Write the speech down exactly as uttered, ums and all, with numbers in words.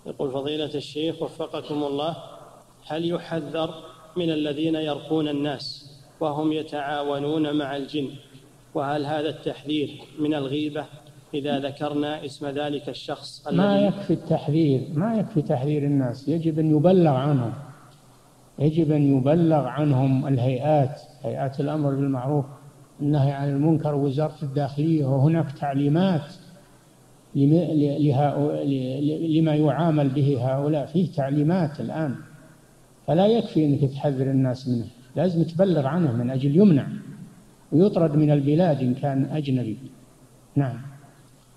يقول فضيلة الشيخ وفقكم الله، هل يحذر من الذين يرقون الناس وهم يتعاونون مع الجن؟ وهل هذا التحذير من الغيبة إذا ذكرنا اسم ذلك الشخص الذي؟ ما يكفي التحذير، ما يكفي تحذير الناس، يجب أن يبلغ عنهم، يجب أن يبلغ عنهم الهيئات، هيئات الأمر بالمعروف النهي عن المنكر، وزارة الداخلية، وهناك تعليمات لما يعامل به هؤلاء، فيه تعليمات الآن، فلا يكفي أنك تحذر الناس منه، لازم تبلغ عنه من أجل يمنع ويطرد من البلاد إن كان أجنبي. نعم.